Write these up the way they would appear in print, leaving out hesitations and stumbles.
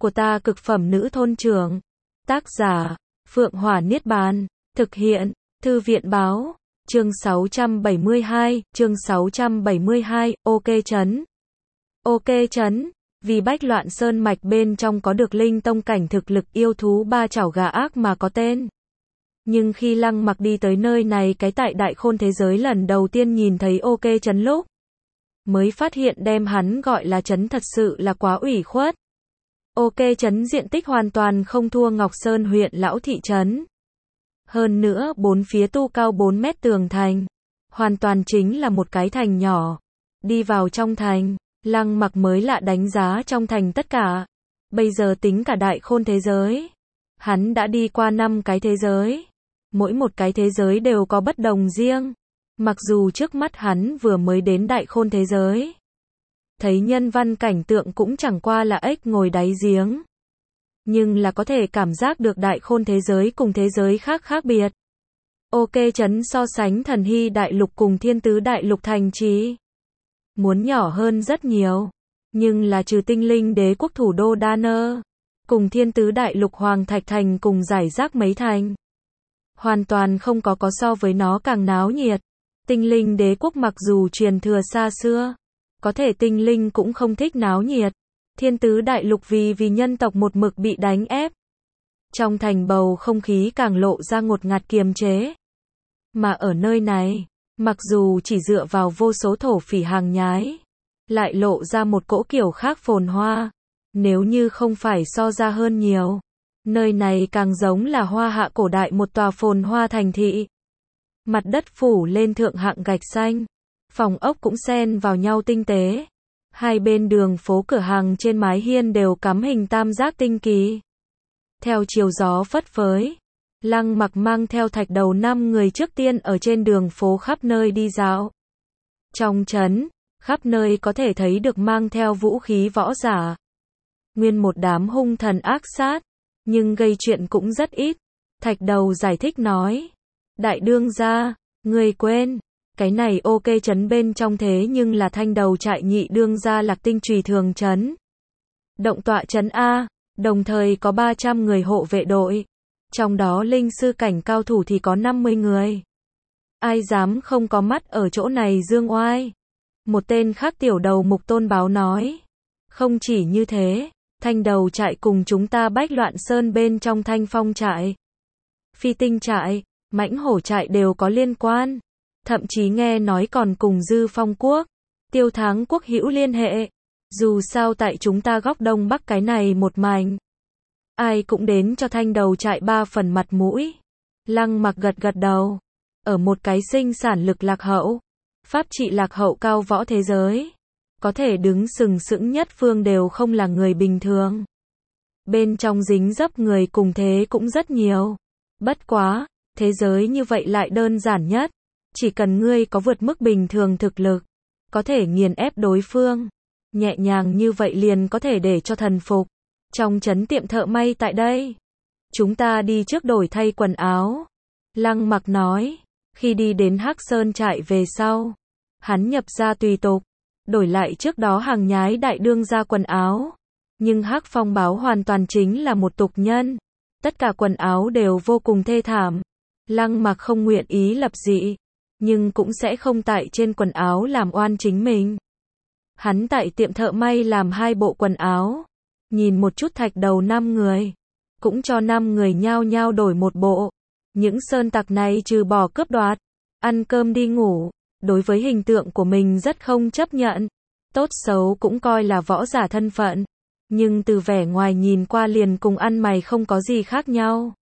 của ta cực phẩm nữ thôn trưởng. Tác giả, Phượng Hỏa Niết Bàn. Thực hiện, Thư viện báo. Chương 672, ok chấn. Ok chấn, vì Bách Loạn Sơn mạch bên trong có được linh tông cảnh thực lực yêu thú ba chảo gà ác mà có tên. Nhưng khi Lăng Mặc đi tới nơi này cái tại đại khôn thế giới lần đầu tiên nhìn thấy ok chấn lúc, mới phát hiện đem hắn gọi là chấn thật sự là quá ủy khuất. Ok chấn diện tích hoàn toàn không thua Ngọc Sơn huyện lão thị trấn. Hơn nữa bốn phía tu cao 4 mét tường thành, hoàn toàn chính là một cái thành nhỏ. Đi vào trong thành, Lăng Mặc mới lạ đánh giá trong thành tất cả. Bây giờ tính cả đại khôn thế giới, hắn đã đi qua 5 cái thế giới. Mỗi một cái thế giới đều có bất đồng riêng. Mặc dù trước mắt hắn vừa mới đến đại khôn thế giới, thấy nhân văn cảnh tượng cũng chẳng qua là ếch ngồi đáy giếng, nhưng là có thể cảm giác được đại khôn thế giới cùng thế giới khác khác biệt. Ok trấn so sánh Thần Hy đại lục cùng Thiên Tứ đại lục thành trì, muốn nhỏ hơn rất nhiều, nhưng là trừ Tinh Linh đế quốc thủ đô Đa Nơ, cùng Thiên Tứ đại lục Hoàng Thạch thành cùng giải rác mấy thành, hoàn toàn không có so với nó càng náo nhiệt. Tinh Linh đế quốc mặc dù truyền thừa xa xưa, có thể tinh linh cũng không thích náo nhiệt. Thiên Tứ đại lục vì nhân tộc một mực bị đánh ép, trong thành bầu không khí càng lộ ra ngột ngạt kiềm chế. Mà ở nơi này, mặc dù chỉ dựa vào vô số thổ phỉ hàng nhái, lại lộ ra một cỗ kiểu khác phồn hoa. Nếu như không phải so ra hơn nhiều, nơi này càng giống là Hoa Hạ cổ đại một tòa phồn hoa thành thị. Mặt đất phủ lên thượng hạng gạch xanh, phòng ốc cũng xen vào nhau tinh tế. Hai bên đường phố cửa hàng trên mái hiên đều cắm hình tam giác tinh kỳ. Theo chiều gió phất phới, Lăng Mặc mang theo Thạch Đầu 5 người trước tiên ở trên đường phố khắp nơi đi dạo. Trong trấn, khắp nơi có thể thấy được mang theo vũ khí võ giả. Nguyên một đám hung thần ác sát, nhưng gây chuyện cũng rất ít. Thạch Đầu giải thích nói, đại đương gia, người quên, cái này ok trấn bên trong thế nhưng là Thanh Đầu trại nhị đương gia Lạc Tinh Trùy thường trấn. Động tọa trấn A, đồng thời có 300 người hộ vệ đội. Trong đó linh sư cảnh cao thủ thì có 50 người. Ai dám không có mắt ở chỗ này dương oai. Một tên khác tiểu đầu mục Tôn báo nói. Không chỉ như thế, Thanh Đầu trại cùng chúng ta Bách Loạn Sơn bên trong Thanh Phong trại, Phi Tinh trại, Mãnh Hổ trại đều có liên quan. Thậm chí nghe nói còn cùng Dư Phong quốc, Tiêu Thắng quốc hữu liên hệ. Dù sao tại chúng ta góc đông bắc cái này một mảnh, ai cũng đến cho Thanh Đầu trại 3 phần mặt mũi. Lăng Mặc gật gật đầu. Ở một cái sinh sản lực lạc hậu, pháp trị lạc hậu cao võ thế giới, có thể đứng sừng sững nhất phương đều không là người bình thường. Bên trong dính dấp người cùng thế cũng rất nhiều. Bất quá, thế giới như vậy lại đơn giản nhất. Chỉ cần ngươi có vượt mức bình thường thực lực, có thể nghiền ép đối phương. Nhẹ nhàng như vậy liền có thể để cho thần phục. Trong trấn tiệm thợ may tại đây, chúng ta đi trước đổi thay quần áo. Lăng Mặc nói, khi đi đến Hắc Sơn trại về sau, hắn nhập ra tùy tục, đổi lại trước đó hàng nhái đại đương gia quần áo. Nhưng Hắc Phong báo hoàn toàn chính là một tục nhân. Tất cả quần áo đều vô cùng thê thảm. Lăng Mặc không nguyện ý lập dị, nhưng cũng sẽ không tại trên quần áo làm oan chính mình. Hắn tại tiệm thợ may làm 2 bộ quần áo. Nhìn một chút Thạch Đầu 5 người, cũng cho 5 người nhao nhao đổi một bộ. Những sơn tặc này trừ bỏ cướp đoạt, ăn cơm đi ngủ, đối với hình tượng của mình rất không chấp nhận. Tốt xấu cũng coi là võ giả thân phận, nhưng từ vẻ ngoài nhìn qua liền cùng ăn mày không có gì khác nhau.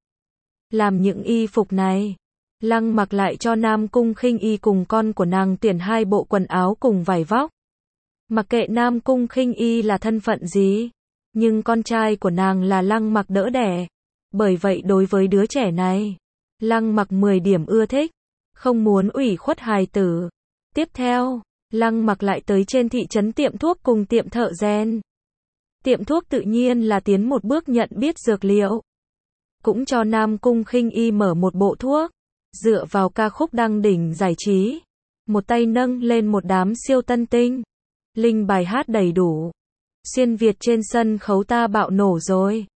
Làm những y phục này, Lăng Mặc lại cho Nam Cung Khinh Y cùng con của nàng tuyển 2 bộ quần áo cùng vải vóc. Mặc kệ Nam Cung Khinh Y là thân phận gì, nhưng con trai của nàng là Lăng Mặc đỡ đẻ. Bởi vậy đối với đứa trẻ này, Lăng Mặc 10 điểm ưa thích, không muốn ủy khuất hài tử. Tiếp theo, Lăng Mặc lại tới trên thị trấn tiệm thuốc cùng tiệm thợ rèn. Tiệm thuốc tự nhiên là tiến một bước nhận biết dược liệu. Cũng cho Nam Cung Khinh Y mở một bộ thuốc, dựa vào ca khúc đăng đỉnh giải trí. Một tay nâng lên một đám siêu tân tinh, linh bài hát đầy đủ. Xuyên Việt trên sân khấu ta bạo nổ rồi.